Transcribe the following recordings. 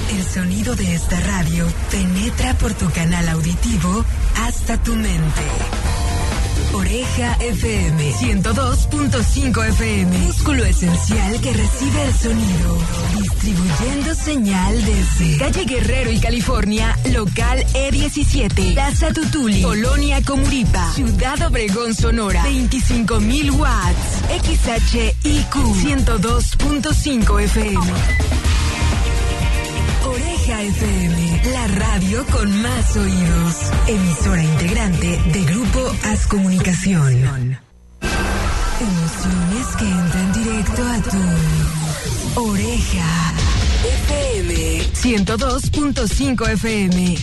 El sonido de esta radio penetra por tu canal auditivo hasta tu mente. Oreja FM 102.5 FM. Músculo esencial que recibe el sonido. Distribuyendo señal desde Calle Guerrero y California, local E17, Plaza Tutuli, Colonia Comuripa, Ciudad Obregón, Sonora, 25,000 watts. XHIQ 102.5 FM. Oreja FM, la radio con más oídos. Emisora integrante de Grupo Haz Comunicación. Emociones que entran directo a tu oreja. FM 102.5 FM.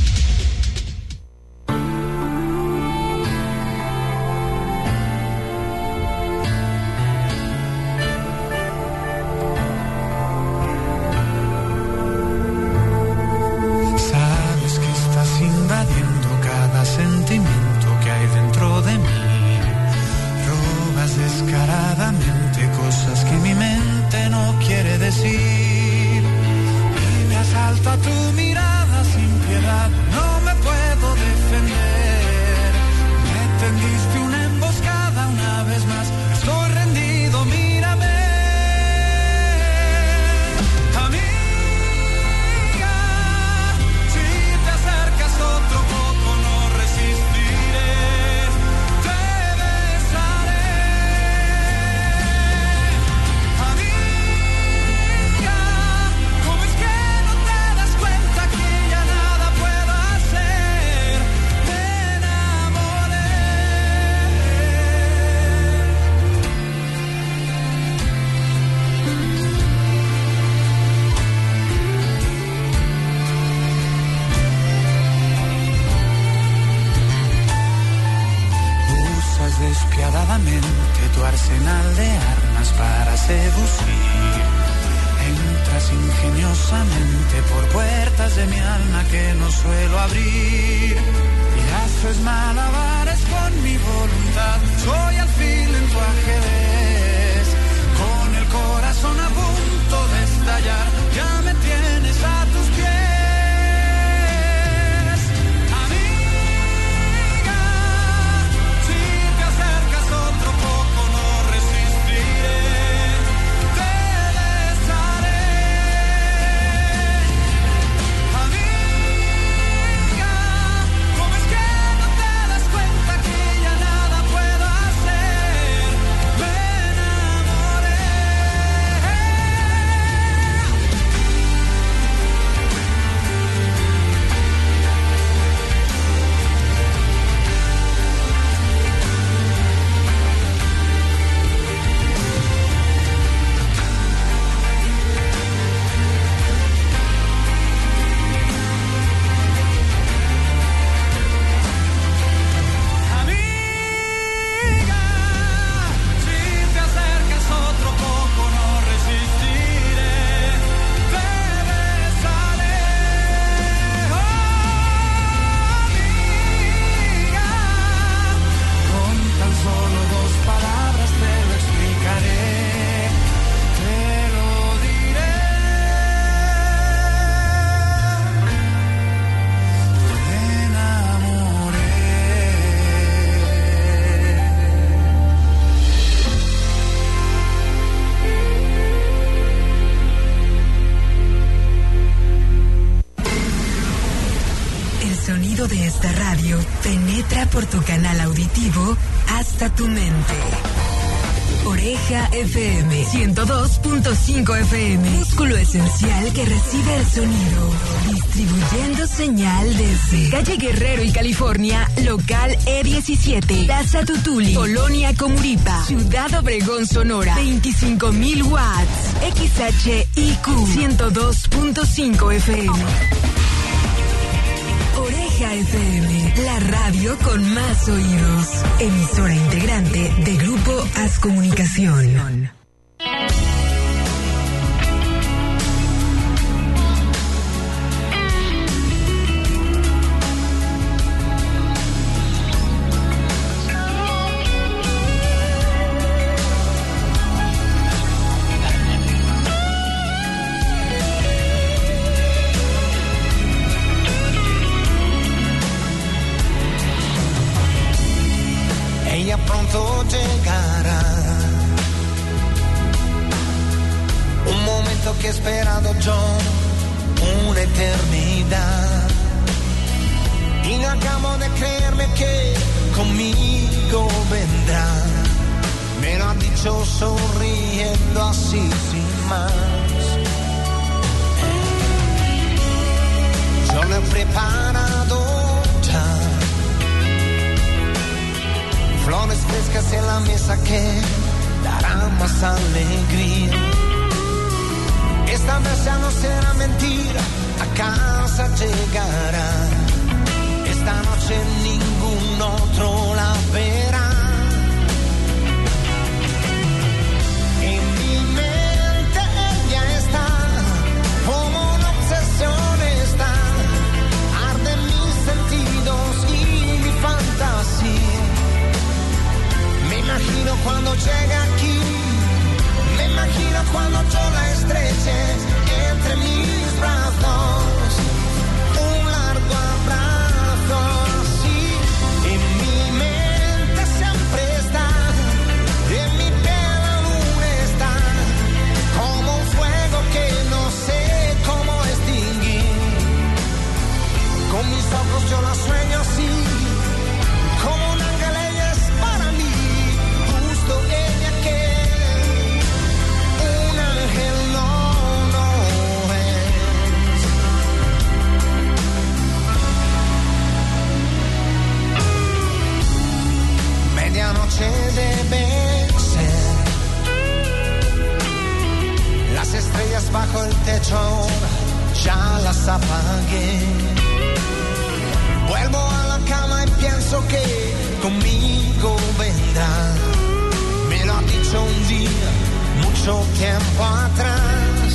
Por tu canal auditivo hasta tu mente. Oreja FM 102.5 FM. Músculo esencial que recibe el sonido. Distribuyendo señal desde Calle Guerrero y California, local E17, Plaza Tutuli, Colonia Comuripa, Ciudad Obregón, Sonora, 25,000 watts. XHIQ 102.5 FM. Oreja FM, la radio con más oídos. Emisora integrante de Grupo Haz Comunicación. que he esperado yo una eternidad. Y no acabo de creerme que conmigo vendrá. Me lo ha dicho sonriendo así sin más. Yo lo he preparado ya. Flores frescas en la mesa que darán más alegría. Esta vez ya no será mentira, a casa llegará. Esta noche ningún otro la verá. En mi mente ella está, como una obsesión está. Arden mis sentidos y mi fantasía. Me imagino cuando llegue aquí, me imagino cuando yo la estreche entre mis brazos, un largo abrazo así. En mi mente siempre está, en mi piel aún está, como un fuego que no sé cómo extinguir. Con mis ojos yo la sueño así, como un ángel ella es para mí. Ella que un ángel no es. Medianoche debe ser, las estrellas bajo el techo ya las apagué. Vuelvo a la cama y pienso que conmigo vendrá. Me lo ha dicho un día, mucho tiempo atrás.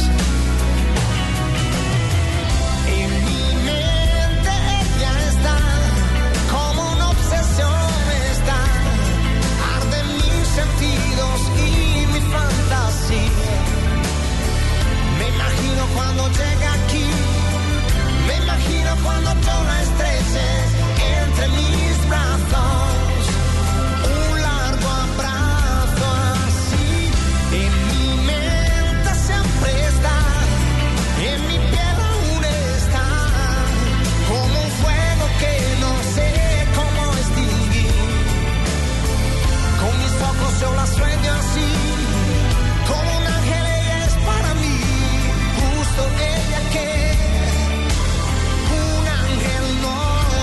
En mi mente ella está, como una obsesión está. Arden mis sentidos y mi fantasía. Me imagino cuando llega aquí, me imagino cuando yo la estreche entre mis brazos. Yo la sueño así, como un ángel ella es para mí, justo ella que un ángel no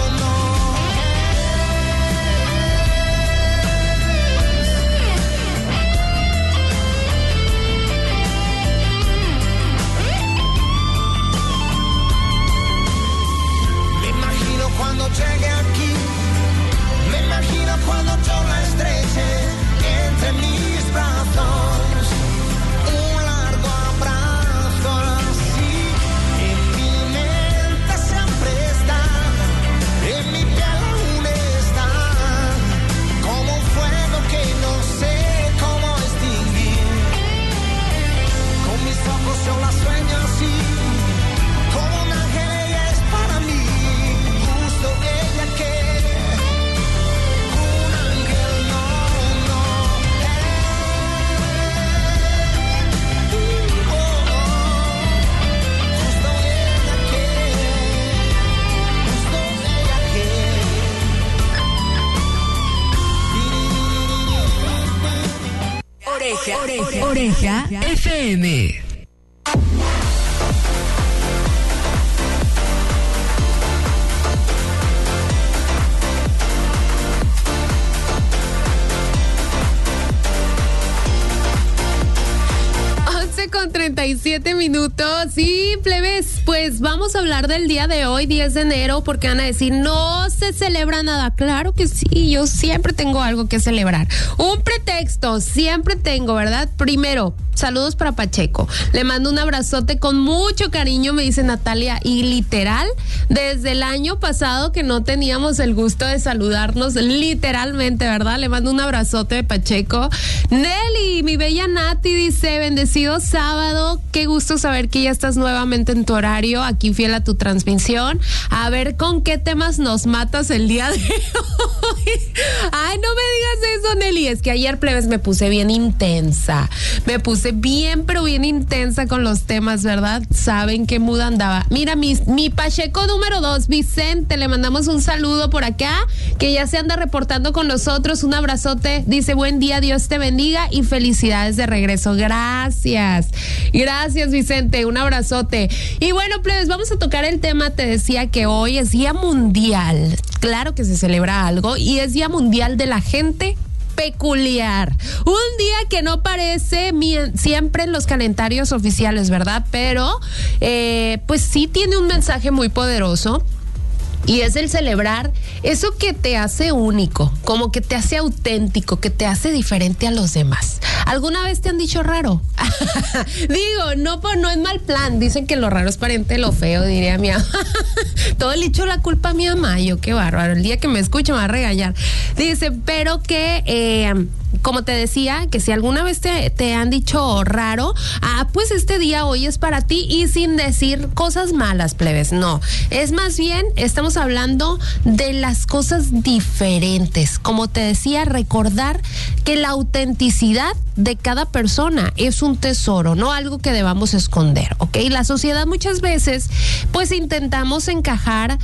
es. Me imagino cuando llegue aquí, me imagino cuando yo la estreche entre mis brazos, un largo abrazo así. En mi mente siempre está, en mi piel aún está, como un fuego que no sé cómo extinguir. Con mis ojos yo la sueño así, como un ángel ella es para mí, justo ella que Oreja FM. 37 minutos. Sí, plebes, pues vamos a hablar del día de hoy, 10 de enero, porque van a decir, no se celebra nada. Claro que sí, yo siempre tengo algo que celebrar. Un pretexto, siempre tengo, ¿verdad? Primero, saludos para Pacheco. Le mando un abrazote con mucho cariño, me dice Natalia, y literal, desde el año pasado que no teníamos el gusto de saludarnos, literalmente, ¿verdad? Le mando un abrazote de Pacheco. Nelly, mi bella Nati, dice, bendecido sábado, qué gusto saber que ya estás nuevamente en tu horario, aquí fiel a tu transmisión. A ver con qué temas nos matas el día de hoy. Ay, no me digas eso, Nelly, es que ayer, plebes, me puse bien intensa, me puse Dice, bien, pero bien intensa con los temas, ¿verdad? Saben qué mood andaba. Mira, mi Pacheco número 2, Vicente, le mandamos un saludo por acá, que ya se anda reportando con nosotros. Un abrazote. Dice, buen día, Dios te bendiga y felicidades de regreso. Gracias. Gracias, Vicente. Un abrazote. Y bueno, plebes, vamos a tocar el tema. Te decía que hoy es Día Mundial. Claro que se celebra algo y es Día Mundial de la Gente Peculiar. Un día que no aparece siempre en los calendarios oficiales, ¿verdad? Pero pues sí tiene un mensaje muy poderoso. Y es el celebrar eso que te hace único, como que te hace auténtico, que te hace diferente a los demás. ¿Alguna vez te han dicho raro? Digo, no es mal plan. Dicen que lo raro es pariente de lo feo, diría mi mamá. Todo le echo la culpa a mi mamá. Yo, qué bárbaro. El día que me escuche me va a regañar. Dice, pero que... como te decía, que si alguna vez te han dicho raro, pues este día hoy es para ti, y sin decir cosas malas, plebes, no. Es más bien, estamos hablando de las cosas diferentes. Como te decía, recordar que la autenticidad de cada persona es un tesoro, no algo que debamos esconder, ¿ok? La sociedad muchas veces, pues intentamos encajar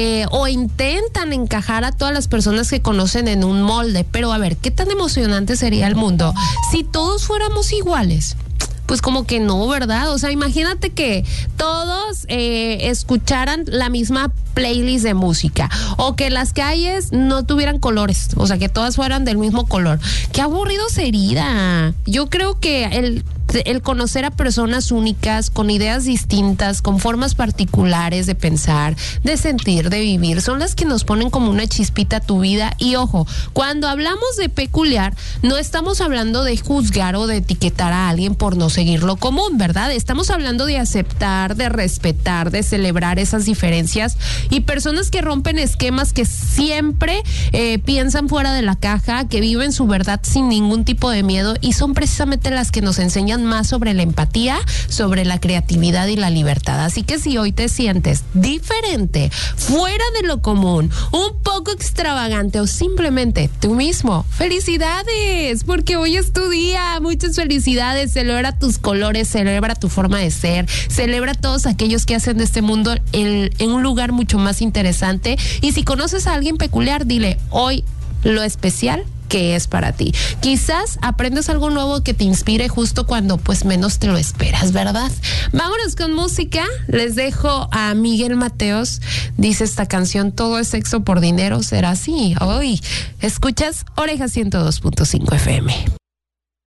o intentan encajar a todas las personas que conocen en un molde, pero a ver, ¿qué tan emocionante sería el mundo si todos fuéramos iguales? Pues como que no, ¿verdad? O sea, imagínate que todos escucharan la misma playlist de música, o que las calles no tuvieran colores, o sea, que todas fueran del mismo color. Qué aburrido sería. Yo creo que el conocer a personas únicas, con ideas distintas, con formas particulares de pensar, de sentir, de vivir, son las que nos ponen como una chispita a tu vida. Y ojo, cuando hablamos de peculiar, no estamos hablando de juzgar o de etiquetar a alguien por no seguir lo común, ¿verdad? Estamos hablando de aceptar, de respetar, de celebrar esas diferencias, y personas que rompen esquemas, que siempre piensan fuera de la caja, que viven su verdad sin ningún tipo de miedo, y son precisamente las que nos enseñan más sobre la empatía, sobre la creatividad y la libertad. Así que si hoy te sientes diferente, fuera de lo común, un poco extravagante o simplemente tú mismo, ¡felicidades! Porque hoy es tu día. Muchas felicidades. Celebra tus colores, celebra tu forma de ser, celebra a todos aquellos que hacen de este mundo en un lugar mucho más interesante. Y si conoces a alguien peculiar, dile hoy lo especial que es para ti. Quizás aprendas algo nuevo que te inspire justo cuando pues menos te lo esperas, ¿verdad? Vámonos con música. Les dejo a Miguel Mateos. Dice esta canción, todo es sexo por dinero, ¿será así? Hoy escuchas Oreja 102.5 FM.